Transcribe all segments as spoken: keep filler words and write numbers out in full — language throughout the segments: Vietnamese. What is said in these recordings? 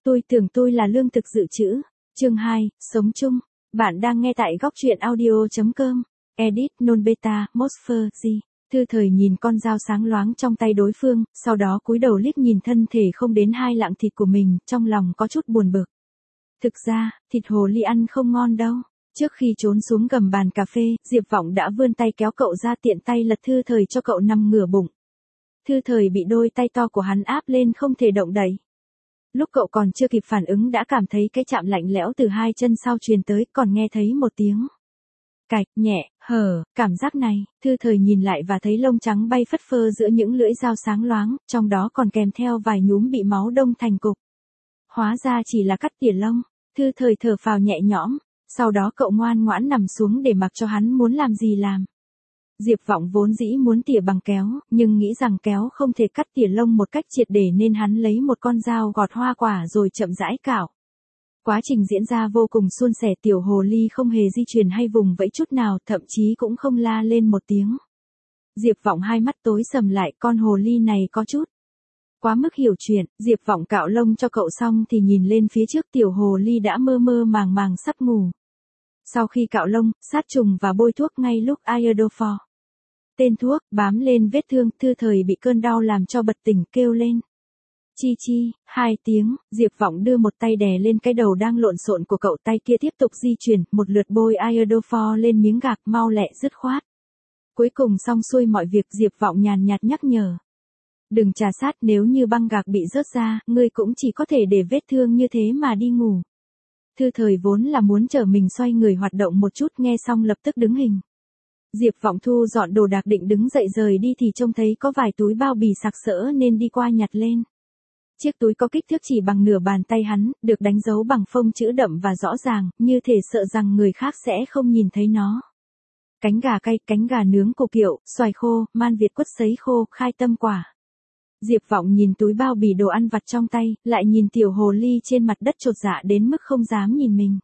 Tôi tưởng tôi là lương thực dự trữ. Chương hai, sống chung. Bạn đang nghe tại góc truyện audio chấm com. Edit non beta, Mosfer, G. Thư thời nhìn con dao sáng loáng trong tay đối phương, sau đó cúi đầu liếc nhìn thân thể không đến hai lạng thịt của mình, trong lòng có chút buồn bực. Thực ra, thịt hồ ly ăn không ngon đâu. Trước khi trốn xuống gầm bàn cà phê, Diệp Vọng đã vươn tay kéo cậu ra, tiện tay lật Thư thời cho cậu nằm ngửa bụng. Thư thời bị đôi tay to của hắn áp lên không thể động đậy. Lúc cậu còn chưa kịp phản ứng đã cảm thấy cái chạm lạnh lẽo từ hai chân sau truyền tới, còn nghe thấy một tiếng cạch nhẹ, hở, cảm giác này, Thư thời nhìn lại và thấy lông trắng bay phất phơ giữa những lưỡi dao sáng loáng, trong đó còn kèm theo vài nhúm bị máu đông thành cục. Hóa ra chỉ là cắt tỉa lông. Thư thời thở phào nhẹ nhõm, sau đó cậu ngoan ngoãn nằm xuống để mặc cho hắn muốn làm gì làm. Diệp Vọng vốn dĩ muốn tỉa bằng kéo, nhưng nghĩ rằng kéo không thể cắt tỉa lông một cách triệt để nên hắn lấy một con dao gọt hoa quả rồi chậm rãi cạo. Quá trình diễn ra vô cùng suôn sẻ, tiểu hồ ly không hề di chuyển hay vùng vẫy chút nào, thậm chí cũng không la lên một tiếng. Diệp Vọng hai mắt tối sầm lại, con hồ ly này có chút quá mức hiểu chuyện. Diệp Vọng cạo lông cho cậu xong thì nhìn lên phía trước, tiểu hồ ly đã mơ mơ màng màng sắp ngủ. Sau khi cạo lông, sát trùng và bôi thuốc ngay lúc Iodofor. Tên thuốc bám lên vết thương, Thư thời bị cơn đau làm cho bật tỉnh, kêu lên. Chi chi, hai tiếng, Diệp Vọng đưa một tay đè lên cái đầu đang lộn xộn của cậu, tay kia tiếp tục di chuyển, một lượt bôi Iodofor lên miếng gạc, mau lẹ dứt khoát. Cuối cùng xong xuôi mọi việc, Diệp Vọng nhàn nhạt nhắc nhở. Đừng trà sát, nếu như băng gạc bị rớt ra, ngươi cũng chỉ có thể để vết thương như thế mà đi ngủ. Thư thời vốn là muốn chờ mình xoay người hoạt động một chút, nghe xong lập tức đứng hình. Diệp Vọng thu dọn đồ đạc định đứng dậy rời đi thì trông thấy có vài túi bao bì sặc sỡ nên đi qua nhặt lên. Chiếc túi có kích thước chỉ bằng nửa bàn tay hắn, được đánh dấu bằng phông chữ đậm và rõ ràng, như thể sợ rằng người khác sẽ không nhìn thấy nó. Cánh gà cay, cánh gà nướng củ kiệu, xoài khô, man Việt quất sấy khô, khai tâm quả. Diệp Vọng nhìn túi bao bì đồ ăn vặt trong tay, lại nhìn tiểu hồ ly trên mặt đất chột dạ đến mức không dám nhìn mình.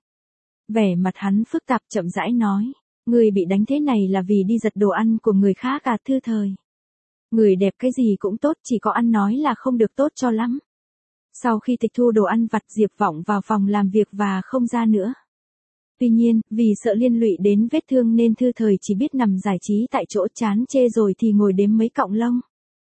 Vẻ mặt hắn phức tạp, chậm rãi nói. Người bị đánh thế này là vì đi giật đồ ăn của người khác à? Thư thời. Người đẹp cái gì cũng tốt, chỉ có ăn nói là không được tốt cho lắm. Sau khi tịch thu đồ ăn vặt, Diệp Vọng vào phòng làm việc và không ra nữa. Tuy nhiên, vì sợ liên lụy đến vết thương nên Thư thời chỉ biết nằm giải trí tại chỗ, chán chê rồi thì ngồi đếm mấy cọng lông.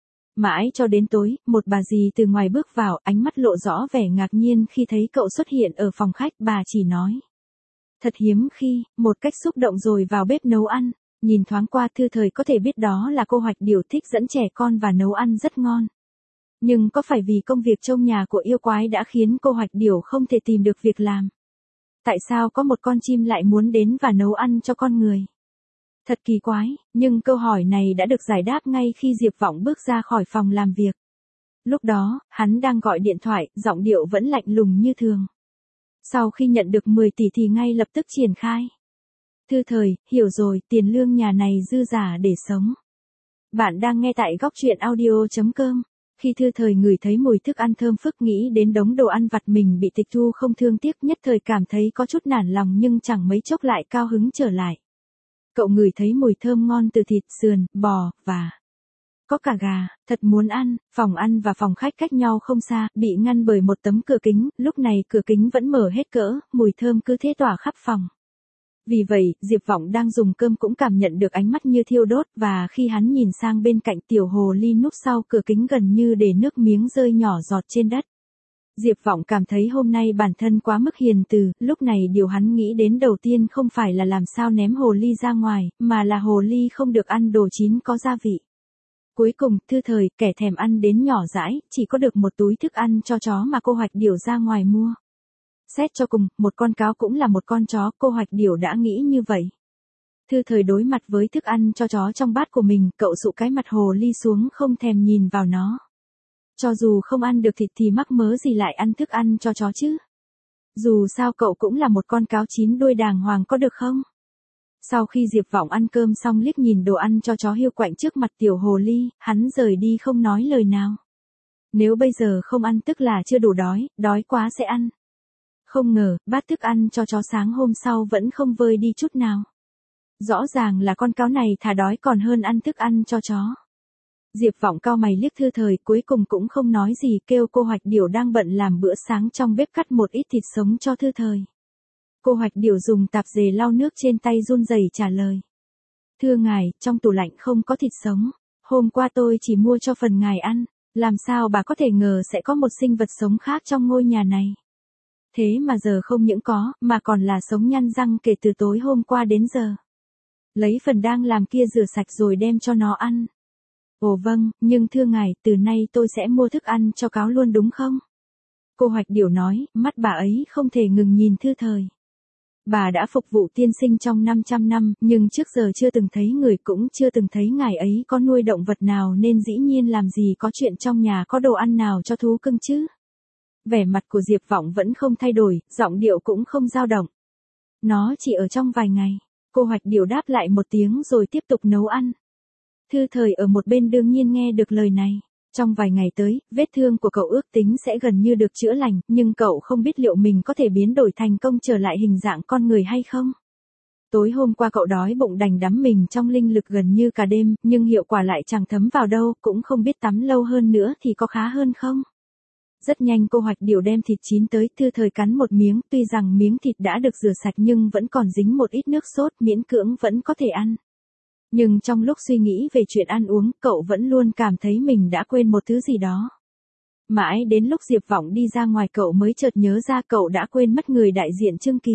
Mãi cho đến tối, một bà dì từ ngoài bước vào, ánh mắt lộ rõ vẻ ngạc nhiên khi thấy cậu xuất hiện ở phòng khách. Bà chỉ nói. Thật hiếm khi, một cách xúc động rồi vào bếp nấu ăn. Nhìn thoáng qua, Thư thời có thể biết đó là cô Hoạch Điểu thích dẫn trẻ con và nấu ăn rất ngon. Nhưng có phải vì công việc trong nhà của yêu quái đã khiến cô Hoạch Điểu không thể tìm được việc làm? Tại sao có một con chim lại muốn đến và nấu ăn cho con người? Thật kỳ quái, nhưng câu hỏi này đã được giải đáp ngay khi Diệp Vọng bước ra khỏi phòng làm việc. Lúc đó, hắn đang gọi điện thoại, giọng điệu vẫn lạnh lùng như thường. Sau khi nhận được mười tỷ thì ngay lập tức triển khai. Thư thời, hiểu rồi, tiền lương nhà này dư giả để sống. Bạn đang nghe tại góc truyện audio chấm com. Khi Thư thời ngửi thấy mùi thức ăn thơm phức, nghĩ đến đống đồ ăn vặt mình bị tịch thu không thương tiếc, nhất thời cảm thấy có chút nản lòng nhưng chẳng mấy chốc lại cao hứng trở lại. Cậu ngửi thấy mùi thơm ngon từ thịt, sườn, bò, và có cả gà, thật muốn ăn. Phòng ăn và phòng khách cách nhau không xa, bị ngăn bởi một tấm cửa kính, lúc này cửa kính vẫn mở hết cỡ, mùi thơm cứ thế tỏa khắp phòng. Vì vậy, Diệp Vọng đang dùng cơm cũng cảm nhận được ánh mắt như thiêu đốt, và khi hắn nhìn sang bên cạnh, tiểu hồ ly núp sau cửa kính gần như để nước miếng rơi nhỏ giọt trên đất. Diệp Vọng cảm thấy hôm nay bản thân quá mức hiền từ, lúc này điều hắn nghĩ đến đầu tiên không phải là làm sao ném hồ ly ra ngoài, mà là hồ ly không được ăn đồ chín có gia vị. Cuối cùng, Thư thời, kẻ thèm ăn đến nhỏ dãi, chỉ có được một túi thức ăn cho chó mà cô Hoạch Điểu ra ngoài mua. Xét cho cùng, một con cáo cũng là một con chó, cô Hoạch Điểu đã nghĩ như vậy. Thư thời đối mặt với thức ăn cho chó trong bát của mình, cậu dụ cái mặt hồ ly xuống không thèm nhìn vào nó. Cho dù không ăn được thịt thì mắc mớ gì lại ăn thức ăn cho chó chứ. Dù sao cậu cũng là một con cáo chín đuôi đàng hoàng, có được không? Sau khi Diệp Vọng ăn cơm xong liếc nhìn đồ ăn cho chó hiu quạnh trước mặt tiểu hồ ly, hắn rời đi không nói lời nào. Nếu bây giờ không ăn tức là chưa đủ đói, đói quá sẽ ăn. Không ngờ, bát thức ăn cho chó sáng hôm sau vẫn không vơi đi chút nào. Rõ ràng là con cáo này thà đói còn hơn ăn thức ăn cho chó. Diệp Vọng cau mày liếc Thư Thời, cuối cùng cũng không nói gì, kêu cô Hoạch Điểu đang bận làm bữa sáng trong bếp cắt một ít thịt sống cho Thư Thời. Cô Hoạch Điểu dùng tạp dề lau nước trên tay run rẩy trả lời. Thưa ngài, trong tủ lạnh không có thịt sống. Hôm qua tôi chỉ mua cho phần ngài ăn. Làm sao bà có thể ngờ sẽ có một sinh vật sống khác trong ngôi nhà này? Thế mà giờ không những có, mà còn là sống nhăn răng kể từ tối hôm qua đến giờ. Lấy phần đang làm kia rửa sạch rồi đem cho nó ăn. Ồ vâng, nhưng thưa ngài, từ nay tôi sẽ mua thức ăn cho cáo luôn đúng không? Cô Hoạch Điểu nói, mắt bà ấy không thể ngừng nhìn Thư Thời. Bà đã phục vụ tiên sinh trong năm trăm năm, nhưng trước giờ chưa từng thấy người, cũng chưa từng thấy ngài ấy có nuôi động vật nào, nên dĩ nhiên làm gì có chuyện trong nhà có đồ ăn nào cho thú cưng chứ. Vẻ mặt của Diệp Vọng vẫn không thay đổi, giọng điệu cũng không dao động. Nó chỉ ở trong vài ngày. Cô Hoạch Điểu đáp lại một tiếng rồi tiếp tục nấu ăn. Thư Thời ở một bên đương nhiên nghe được lời này. Trong vài ngày tới, vết thương của cậu ước tính sẽ gần như được chữa lành, nhưng cậu không biết liệu mình có thể biến đổi thành công trở lại hình dạng con người hay không. Tối hôm qua cậu đói bụng đành đắm mình trong linh lực gần như cả đêm, nhưng hiệu quả lại chẳng thấm vào đâu, cũng không biết tắm lâu hơn nữa thì có khá hơn không. Rất nhanh cô Hoạch Điểu đem thịt chín tới, Thư Thời cắn một miếng, tuy rằng miếng thịt đã được rửa sạch nhưng vẫn còn dính một ít nước sốt, miễn cưỡng vẫn có thể ăn. Nhưng trong lúc suy nghĩ về chuyện ăn uống, cậu vẫn luôn cảm thấy mình đã quên một thứ gì đó. Mãi đến lúc Diệp Vọng đi ra ngoài cậu mới chợt nhớ ra cậu đã quên mất người đại diện Trương Kỳ.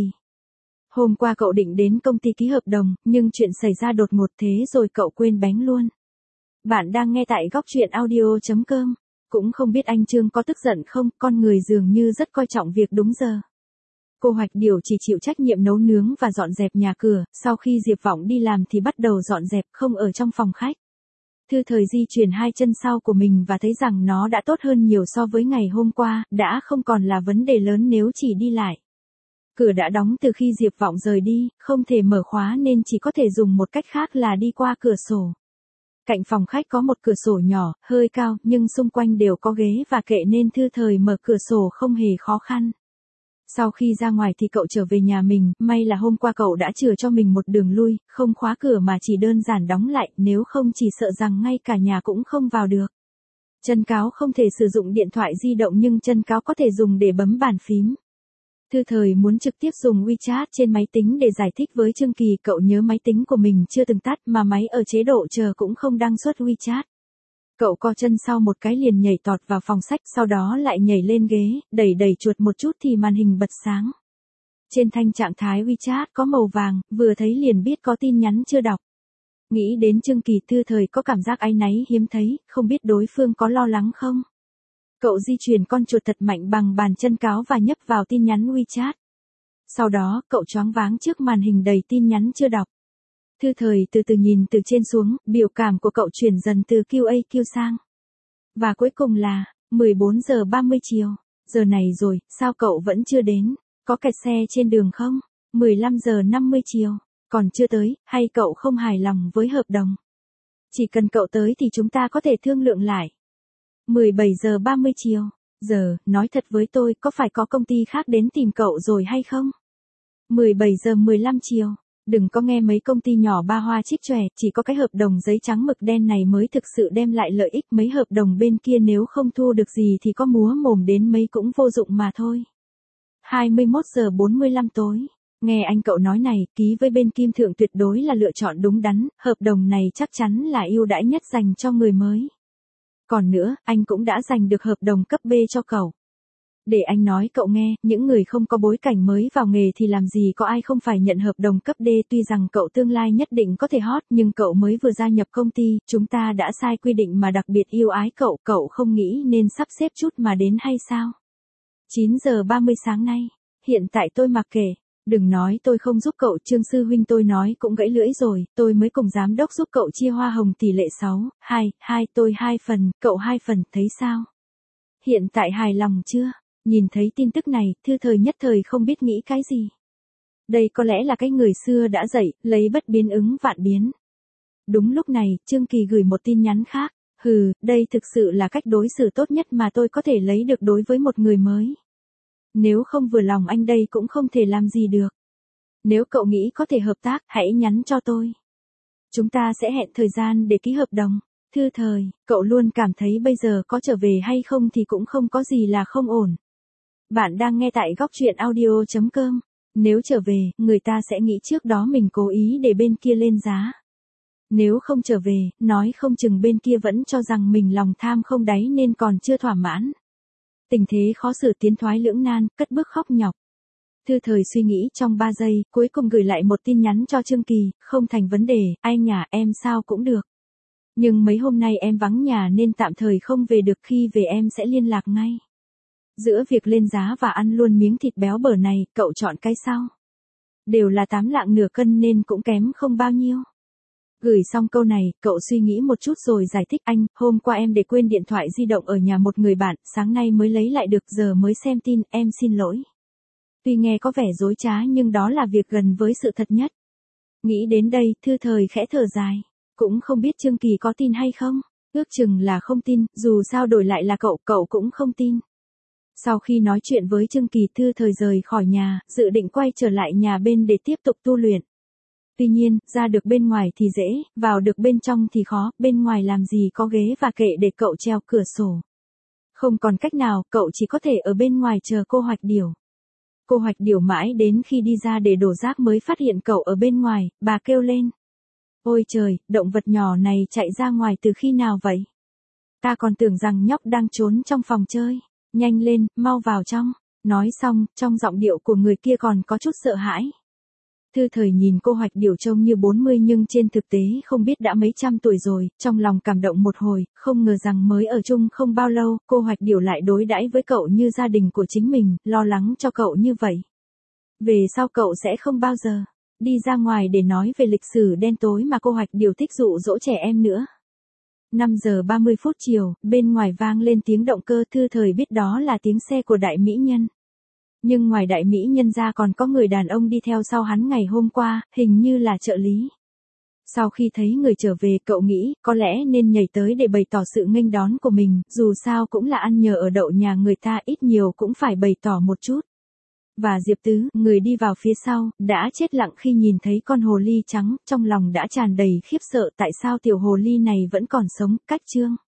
Hôm qua cậu định đến công ty ký hợp đồng, nhưng chuyện xảy ra đột ngột thế rồi cậu quên bén luôn. Bạn đang nghe tại góc truyện audio chấm com. Cũng không biết anh Trương có tức giận không, con người dường như rất coi trọng việc đúng giờ. Cô Hoạch Điểu chỉ chịu trách nhiệm nấu nướng và dọn dẹp nhà cửa, sau khi Diệp Vọng đi làm thì bắt đầu dọn dẹp, không ở trong phòng khách. Thư Thời di chuyển hai chân sau của mình và thấy rằng nó đã tốt hơn nhiều so với ngày hôm qua, đã không còn là vấn đề lớn nếu chỉ đi lại. Cửa đã đóng từ khi Diệp Vọng rời đi, không thể mở khóa nên chỉ có thể dùng một cách khác là đi qua cửa sổ. Cạnh phòng khách có một cửa sổ nhỏ, hơi cao, nhưng xung quanh đều có ghế và kệ nên Thư Thời mở cửa sổ không hề khó khăn. Sau khi ra ngoài thì cậu trở về nhà mình, may là hôm qua cậu đã chừa cho mình một đường lui, không khóa cửa mà chỉ đơn giản đóng lại, nếu không chỉ sợ rằng ngay cả nhà cũng không vào được. Chân Cáo không thể sử dụng điện thoại di động nhưng Chân Cáo có thể dùng để bấm bàn phím. Thư Thời muốn trực tiếp dùng WeChat trên máy tính để giải thích với Trương Kỳ, cậu nhớ máy tính của mình chưa từng tắt mà máy ở chế độ chờ cũng không đăng xuất WeChat. Cậu co chân sau một cái liền nhảy tọt vào phòng sách, sau đó lại nhảy lên ghế, đẩy đẩy chuột một chút thì màn hình bật sáng. Trên thanh trạng thái WeChat có màu vàng, vừa thấy liền biết có tin nhắn chưa đọc. Nghĩ đến Trương Kỳ, Thư Thời có cảm giác áy náy hiếm thấy, không biết đối phương có lo lắng không. Cậu di chuyển con chuột thật mạnh bằng bàn chân Cáo và nhấp vào tin nhắn WeChat. Sau đó, cậu choáng váng trước màn hình đầy tin nhắn chưa đọc. Thư Thời từ từ nhìn từ trên xuống, biểu cảm của cậu chuyển dần từ quy a quy sang. Và cuối cùng là, mười bốn giờ ba mươi chiều. Giờ này rồi, sao cậu vẫn chưa đến? Có kẹt xe trên đường không? mười lăm giờ năm mươi chiều. Còn chưa tới, hay cậu không hài lòng với hợp đồng? Chỉ cần cậu tới thì chúng ta có thể thương lượng lại. mười bảy giờ ba mươi chiều. Giờ, nói thật với tôi, có phải có công ty khác đến tìm cậu rồi hay không? mười bảy giờ mười lăm chiều. Đừng có nghe mấy công ty nhỏ ba hoa chích chòe, chỉ có cái hợp đồng giấy trắng mực đen này mới thực sự đem lại lợi ích, mấy hợp đồng bên kia nếu không thu được gì thì có múa mồm đến mấy cũng vô dụng mà thôi. hai mươi mốt giờ bốn mươi lăm tối. Nghe anh cậu nói này, ký với bên Kim Thượng tuyệt đối là lựa chọn đúng đắn, hợp đồng này chắc chắn là ưu đãi nhất dành cho người mới. Còn nữa, anh cũng đã giành được hợp đồng cấp B cho cậu. Để anh nói cậu nghe, những người không có bối cảnh mới vào nghề thì làm gì có ai không phải nhận hợp đồng cấp D, tuy rằng cậu tương lai nhất định có thể hot, nhưng cậu mới vừa gia nhập công ty, chúng ta đã sai quy định mà đặc biệt yêu ái cậu, cậu không nghĩ nên sắp xếp chút mà đến hay sao? chín giờ ba mươi sáng nay, hiện tại tôi mặc kệ, đừng nói tôi không giúp cậu, Trương sư huynh tôi nói cũng gãy lưỡi rồi, tôi mới cùng giám đốc giúp cậu chia hoa hồng tỷ lệ sáu, hai, hai, tôi hai phần, cậu hai phần, thấy sao? Hiện tại hài lòng chưa? Nhìn thấy tin tức này, Thư Thời nhất thời không biết nghĩ cái gì. Đây có lẽ là cái người xưa đã dạy, lấy bất biến ứng vạn biến. Đúng lúc này, Trương Kỳ gửi một tin nhắn khác. Hừ, đây thực sự là cách đối xử tốt nhất mà tôi có thể lấy được đối với một người mới. Nếu không vừa lòng anh đây cũng không thể làm gì được. Nếu cậu nghĩ có thể hợp tác, hãy nhắn cho tôi. Chúng ta sẽ hẹn thời gian để ký hợp đồng. Thư thời, cậu luôn cảm thấy bây giờ có trở về hay không thì cũng không có gì là không ổn. Bạn đang nghe tại góc chuyện audio chấm com. Nếu trở về, người ta sẽ nghĩ trước đó mình cố ý để bên kia lên giá. Nếu không trở về, nói không chừng bên kia vẫn cho rằng mình lòng tham không đáy nên còn chưa thỏa mãn. Tình thế khó xử tiến thoái lưỡng nan, cất bước khóc nhọc. Thư thời suy nghĩ trong ba giây, cuối cùng gửi lại một tin nhắn cho Trương Kỳ, không thành vấn đề, anh nhà em sao cũng được. Nhưng mấy hôm nay em vắng nhà nên tạm thời không về được, khi về em sẽ liên lạc ngay. Giữa việc lên giá và ăn luôn miếng thịt béo bở này, cậu chọn cái sau. Đều là tám lạng nửa cân nên cũng kém không bao nhiêu. Gửi xong câu này, cậu suy nghĩ một chút rồi giải thích, anh, hôm qua em để quên điện thoại di động ở nhà một người bạn, sáng nay mới lấy lại được, giờ mới xem tin, em xin lỗi. Tuy nghe có vẻ dối trá nhưng đó là việc gần với sự thật nhất. Nghĩ đến đây, Thư thời khẽ thở dài. Cũng không biết Trương Kỳ có tin hay không. Ước chừng là không tin, dù sao đổi lại là cậu, cậu cũng không tin. Sau khi nói chuyện với Trương Kỳ, Thư thời rời khỏi nhà, dự định quay trở lại nhà bên để tiếp tục tu luyện. Tuy nhiên, ra được bên ngoài thì dễ, vào được bên trong thì khó, bên ngoài làm gì có ghế và kệ để cậu treo cửa sổ. Không còn cách nào, cậu chỉ có thể ở bên ngoài chờ cô Hoạch Điểu. Cô Hoạch Điểu mãi đến khi đi ra để đổ rác mới phát hiện cậu ở bên ngoài, bà kêu lên. Ôi trời, động vật nhỏ này chạy ra ngoài từ khi nào vậy? Ta còn tưởng rằng nhóc đang trốn trong phòng chơi. Nhanh lên, mau vào trong. Nói xong, trong giọng điệu của người kia còn có chút sợ hãi. Thư thời nhìn cô Hoạch Điểu trông như bốn mươi nhưng trên thực tế không biết đã mấy trăm tuổi rồi, trong lòng cảm động một hồi, không ngờ rằng mới ở chung không bao lâu, cô Hoạch Điểu lại đối đãi với cậu như gia đình của chính mình, lo lắng cho cậu như vậy. Về sau cậu sẽ không bao giờ đi ra ngoài để nói về lịch sử đen tối mà cô Hoạch Điểu thích dụ dỗ trẻ em nữa. năm giờ ba mươi phút chiều, bên ngoài vang lên tiếng động cơ, Thư thời biết đó là tiếng xe của đại mỹ nhân. Nhưng ngoài đại mỹ nhân ra còn có người đàn ông đi theo sau hắn ngày hôm qua, hình như là trợ lý. Sau khi thấy người trở về, cậu nghĩ có lẽ nên nhảy tới để bày tỏ sự nghênh đón của mình, dù sao cũng là ăn nhờ ở đậu nhà người ta, ít nhiều cũng phải bày tỏ một chút. Và Diệp Tứ, người đi vào phía sau, đã chết lặng khi nhìn thấy con hồ ly trắng, trong lòng đã tràn đầy khiếp sợ, tại sao tiểu hồ ly này vẫn còn sống, cách chương.